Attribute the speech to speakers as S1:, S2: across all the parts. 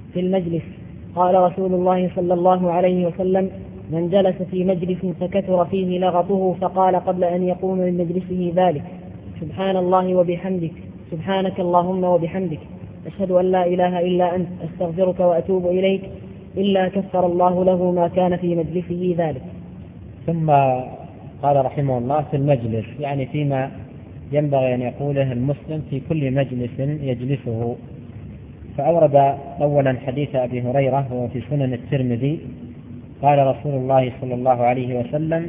S1: في المجلس. قال رسول الله صلى الله عليه وسلم: من جلس في مجلس فكثر فيه لغطه فقال قبل أن يقوم من مجلسه ذلك: سبحان الله وبحمدك، سبحانك اللهم وبحمدك، أشهد أن لا إله إلا أنت، أستغفرك وأتوب إليك، إلا كفر الله له ما كان في مجلسه ذلك.
S2: ثم قال رحمه الله: في المجلس، يعني فيما ينبغي أن يقوله المسلم في كل مجلس يجلسه. فأورد أولا حديث أبي هريرة وهو في سنن الترمذي: قال رسول الله صلى الله عليه وسلم: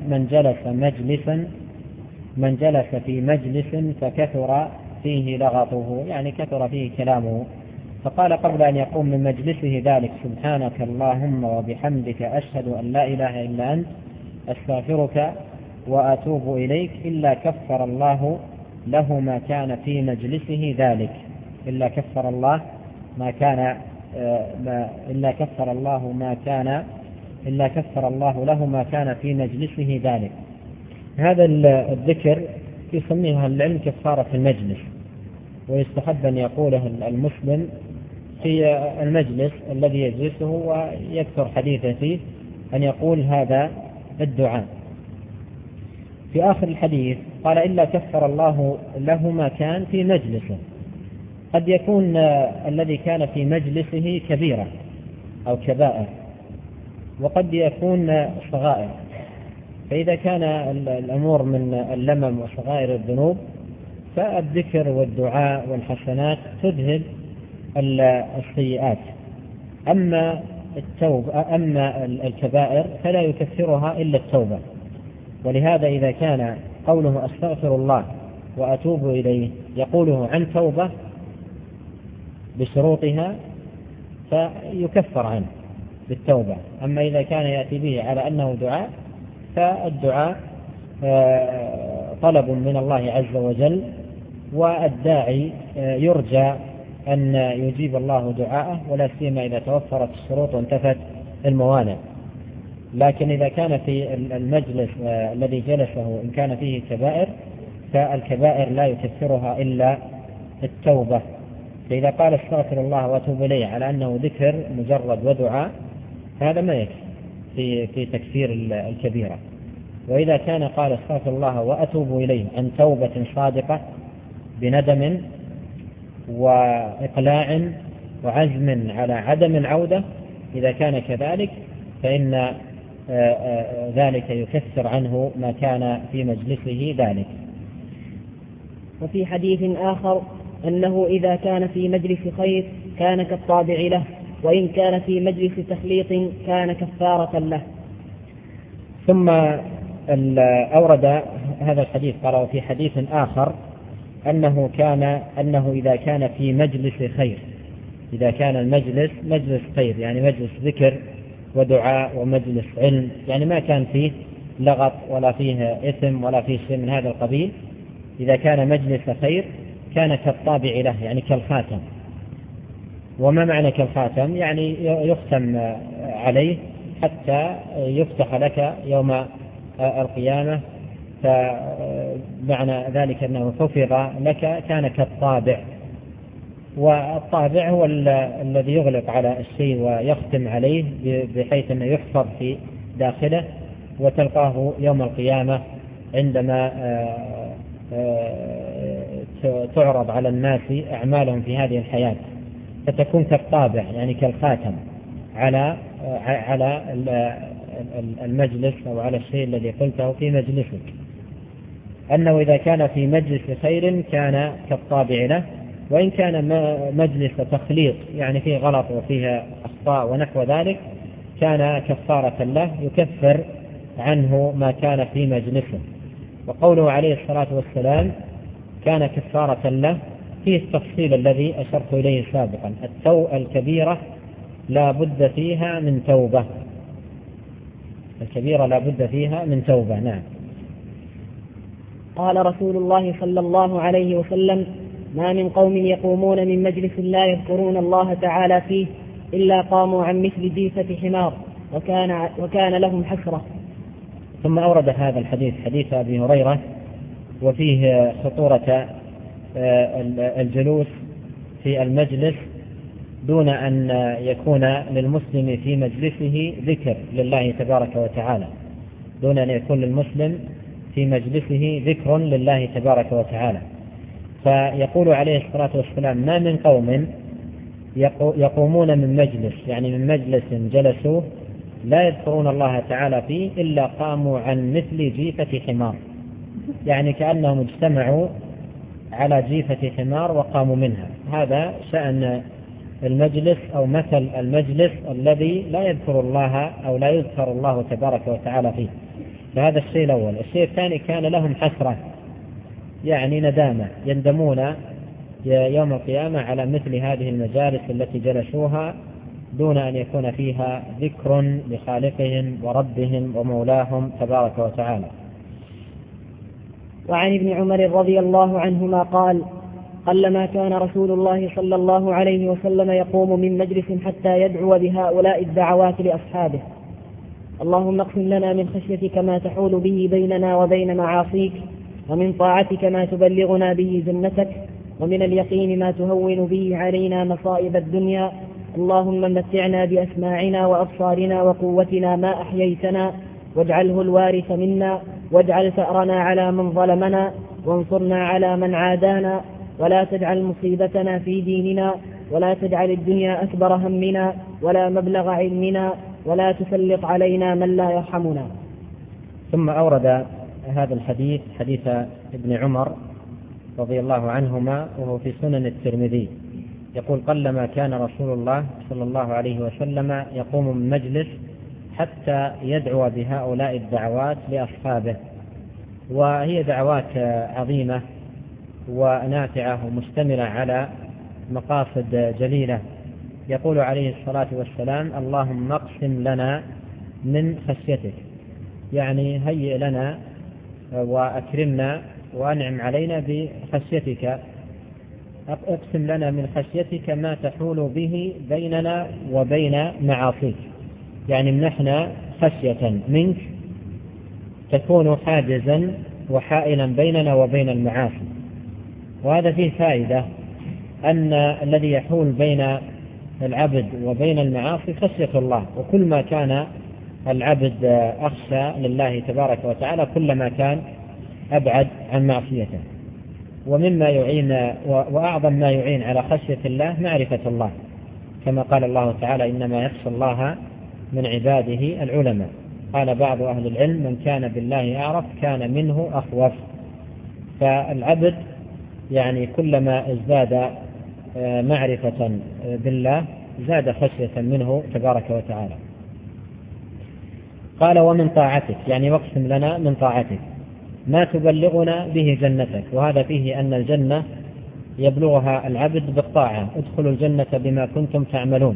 S2: من جلس في مجلس فكثر فيه لغطه، يعني كثر فيه كلامه، فقال قبل أن يقوم من مجلسه ذلك: سبحانك اللهم وبحمدك، أشهد أن لا إله إلا أنت، أستغفرك وأتوب إليك، إلا كفر الله له ما كان في مجلسه ذلك. إلا كفر الله له ما كان في مجلسه ذلك. هذا الذكر يسميه العلم كفارة المجلس، ويستحب أن يقوله المسلم في المجلس الذي يجلسه ويكثر حديثه فيه، أن يقول هذا الدعاء. في آخر الحديث قال: إلا كفر الله له ما كان في مجلسه. قد يكون الذي كان في مجلسه كبيرة أو كبائر، وقد يكون صغائر. فإذا كان الأمور من اللمم وصغائر الذنوب فالذكر والدعاء والحسنات تذهب السيئات. أما الكبائر فلا يكفرها إلا التوبة. ولهذا إذا كان قوله أستغفر الله وأتوب إليه يقوله عن توبة بشروطها فيكفر عنه بالتوبة. أما إذا كان يأتي به على أنه دعاء فالدعاء طلب من الله عز وجل، والداعي يرجى أن يجيب الله دعاءه، ولا سيما إذا توفرت الشروط وانتفت الموانع. لكن إذا كان في المجلس الذي جلسه إن كان فيه كبائر فالكبائر لا يكفرها إلا التوبة. فإذا قال استغفر الله وأتوب إليه على أنه ذكر مجرد ودعاء هذا ما يكفي في تكفير الكبيرة. وإذا كان قال استغفر الله وأتوب إليه عن توبة صادقة بندم وإقلاع وعزم على عدم العودة، إذا كان كذلك فإن ذلك يكفر عنه ما كان في مجلسه ذلك.
S1: وفي حديث آخر أنه إذا كان في مجلس خير كان كالطابع له، وإن كان في مجلس تخليط كان كفارة له.
S2: ثم أورد هذا الحديث قال: وفي حديث آخر أنه إذا كان في مجلس خير، إذا كان المجلس مجلس خير يعني مجلس ذكر ودعاء ومجلس علم، يعني ما كان فيه لغط ولا فيه إثم ولا فيه شيء من هذا القبيل، إذا كان مجلس خير كان كالطابع له يعني كالخاتم. وما معنى كالخاتم؟ يعني يختم عليه حتى يفتح لك يوم القيامة، فمعنى ذلك أنه حفظ لك كان كالطابع. والطابع هو الذي يغلق على الشيء ويختم عليه بحيث أنه يحفظ في داخله، وتلقاه يوم القيامة عندما تعرض على الناس أعمالهم في هذه الحياة، فتكون كالطابع يعني كالخاتم على المجلس أو على الشيء الذي قلته في مجلسك. أنه إذا كان في مجلس خير كان كالطابع له، وإن كان مجلس تخليط يعني فيه غلط وفيه أخطاء ونحو ذلك كان كفارة له يكفر عنه ما كان في مجلسه. وقوله عليه الصلاة والسلام كان كفارة له فيه التفصيل الذي أشرت إليه سابقا: الكبيرة لا بد فيها من توبة، الكبيرة لا بد فيها من توبة. نعم.
S1: قال رسول الله صلى الله عليه وسلم: ما من قوم يقومون من مجلس لا يذكرون الله تعالى فيه إلا قاموا عن مثل جيفة حمار وكان لهم حسرة.
S2: ثم أورد هذا الحديث حديث أبي هريرة وفيه خطورة الجلوس في المجلس دون أن يكون للمسلم في مجلسه ذكر لله تبارك وتعالى، دون أن يكون للمسلم في مجلسه ذكر لله تبارك وتعالى. فيقول عليه الصلاة والسلام: ما من قوم يقومون من مجلس، يعني من مجلس جلسوه لا يذكرون الله تعالى فيه إلا قاموا عن مثل جيفة حمار، يعني كأنهم اجتمعوا على جيفة حمار وقاموا منها. هذا شأن المجلس أو مثل المجلس الذي لا يذكر الله أو لا يذكر الله تبارك وتعالى فيه. فهذا الشيء الأول. الشيء الثاني: كان لهم حسرة، يعني ندامة، يندمون يوم القيامة على مثل هذه المجالس التي جلسوها دون أن يكون فيها ذكر لخالقهم وربهم ومولاهم تبارك وتعالى.
S1: وعن ابن عمر رضي الله عنهما قال: قلما كان رسول الله صلى الله عليه وسلم يقوم من مجلس حتى يدعو بهؤلاء الدعوات لأصحابه: اللهم اقسم لنا من خشيتك ما تحول به بيننا وبين معاصيك، ومن طاعتك ما تبلغنا به جنتك، ومن اليقين ما تهون به علينا مصائب الدنيا، اللهم متعنا بأسماعنا وأبصارنا وقوتنا ما أحييتنا، واجعله الوارث منا، واجعل ثأرنا على من ظلمنا، وانصرنا على من عادانا، ولا تجعل مصيبتنا في ديننا، ولا تجعل الدنيا أكبر همنا ولا مبلغ علمنا، ولا تسلط علينا من لا يرحمنا.
S2: ثم أورد هذا الحديث، حديث ابن عمر رضي الله عنهما، وهو في سنن الترمذي، يقول: قلما كان رسول الله صلى الله عليه وسلم يقوم من مجلس حتى يدعو بهؤلاء الدعوات لأصحابه. وهي دعوات عظيمة ونافعة ومشتملة على مقاصد جليلة. يقول عليه الصلاة والسلام: اللهم اقسم لنا من خشيتك، يعني هيئ لنا وأكرمنا وأنعم علينا بخشيتك، اقسم لنا من خشيتك ما تحول به بيننا وبين معاصيك، يعني منحنا خشية منك تكون حاجزا وحائلا بيننا وبين المعاصي. وهذا فيه فائدة، أن الذي يحول بين العبد وبين المعاصي خشية الله، وكل ما كان العبد أخشى لله تبارك وتعالى كلما كان أبعد عن معصيته. ومما يعين وأعظم ما يعين على خشية الله معرفة الله، كما قال الله تعالى: إنما يخشى الله من عباده العلماء. قال بعض أهل العلم: من كان بالله أعرف كان منه أخوف. فالعبد يعني كلما ازداد معرفة بالله زاد خشية منه تبارك وتعالى. قال: ومن طاعتك، يعني واقسم لنا من طاعتك ما تبلغنا به جنتك. وهذا فيه أن الجنة يبلغها العبد بالطاعة: ادخلوا الجنة بما كنتم تعملون.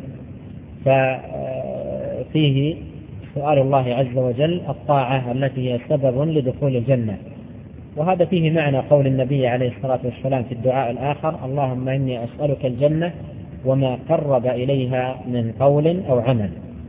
S2: ففيه سؤال الله عز وجل الطاعة التي هي سبب لدخول الجنة. وهذا فيه معنى قول النبي عليه الصلاة والسلام في الدعاء الآخر: اللهم إني أسألك الجنة وما قرب إليها من قول أو عمل.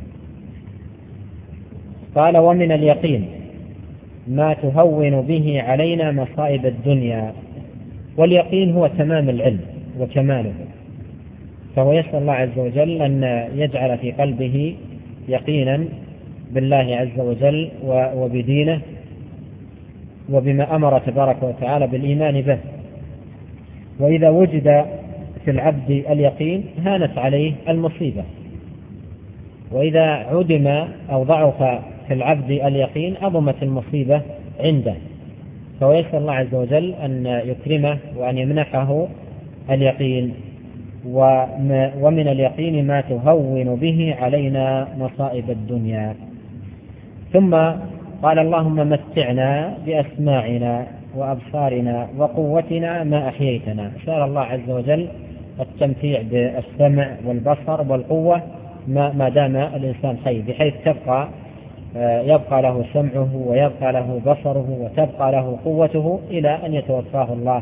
S2: قال: ومن اليقين ما تهون به علينا مصائب الدنيا. واليقين هو تمام العلم وكماله، فهو يسأل الله عز وجل أن يجعل في قلبه يقينا بالله عز وجل وبدينه وبما أمر تبارك وتعالى بالإيمان به. وإذا وجد في العبد اليقين هانت عليه المصيبة، وإذا عدم أو ضعف في العبد اليقين عظمت المصيبة عنده. فهو يسأل الله عز وجل أن يكرمه وأن يمنحه اليقين. ومن اليقين ما تهون به علينا مصائب الدنيا. ثم قال: اللهم متعنا بأسماعنا وأبصارنا وقوتنا ما أحييتنا. سأل الله عز وجل التمتيع بالسمع والبصر والقوة ما دام الإنسان حي، بحيث يبقى له سمعه ويبقى له بصره وتبقى له قوته إلى أن يتوفاه الله.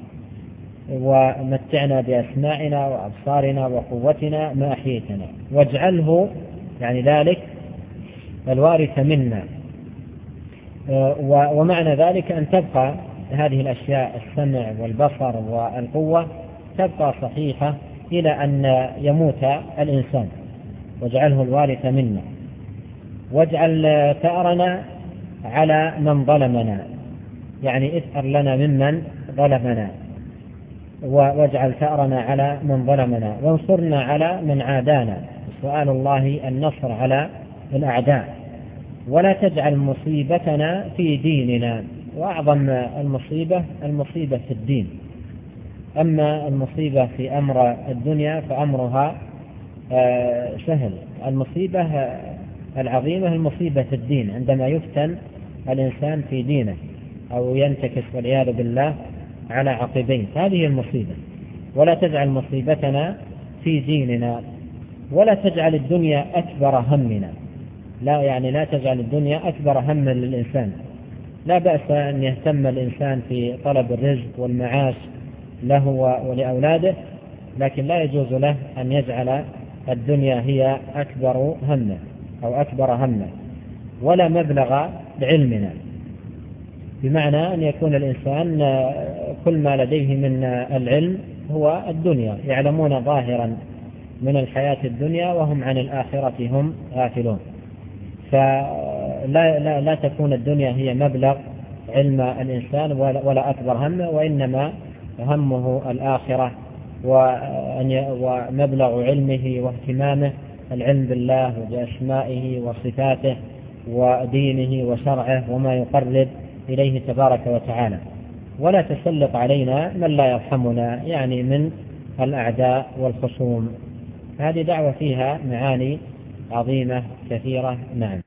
S2: ومتعنا بأسماعنا وأبصارنا وقوتنا ما أحييتنا، واجعله يعني ذلك الوارث منا. ومعنى ذلك أن تبقى هذه الأشياء السمع والبصر والقوة تبقى صحيحة إلى أن يموت الإنسان، واجعله الوارث منا، واجعل ثأرنا على من ظلمنا، يعني اثأر لنا ممن ظلمنا، واجعل ثأرنا على من ظلمنا، وانصرنا على من عادانا. سؤال الله النصر على الأعداء. ولا تجعل مصيبتنا في ديننا. وأعظم المصيبة في الدين. أما المصيبة في أمر الدنيا فأمرها سهل. المصيبة العظيمة المصيبة في الدين، عندما يفتن الإنسان في دينه أو ينتكس والعياذ بالله على عقبين، هذه المصيبة. ولا تجعل مصيبتنا في ديننا. ولا تجعل الدنيا أكبر همنا. لا تجعل الدنيا أكبر هم للإنسان. لا بأس أن يهتم الإنسان في طلب الرزق والمعاش له ولأولاده، لكن لا يجوز له أن يجعل الدنيا هي أكبر همه أو أكبر همه. ولا مبلغ علمنا، بمعنى أن يكون الإنسان كل ما لديه من العلم هو الدنيا، يعلمون ظاهرا من الحياة الدنيا وهم عن الآخرة هم غافلون. فلا تكون الدنيا هي مبلغ علم الإنسان ولا أكبر همه، وإنما همه الآخرة، ومبلغ علمه واهتمامه العلم بالله وبأسمائه وصفاته ودينه وشرعه وما يقرب إليه تبارك وتعالى. ولا تسلط علينا من لا يرحمنا، يعني من الأعداء والخصوم. هذه دعوة فيها معاني عظيمة كثيرة. نعم.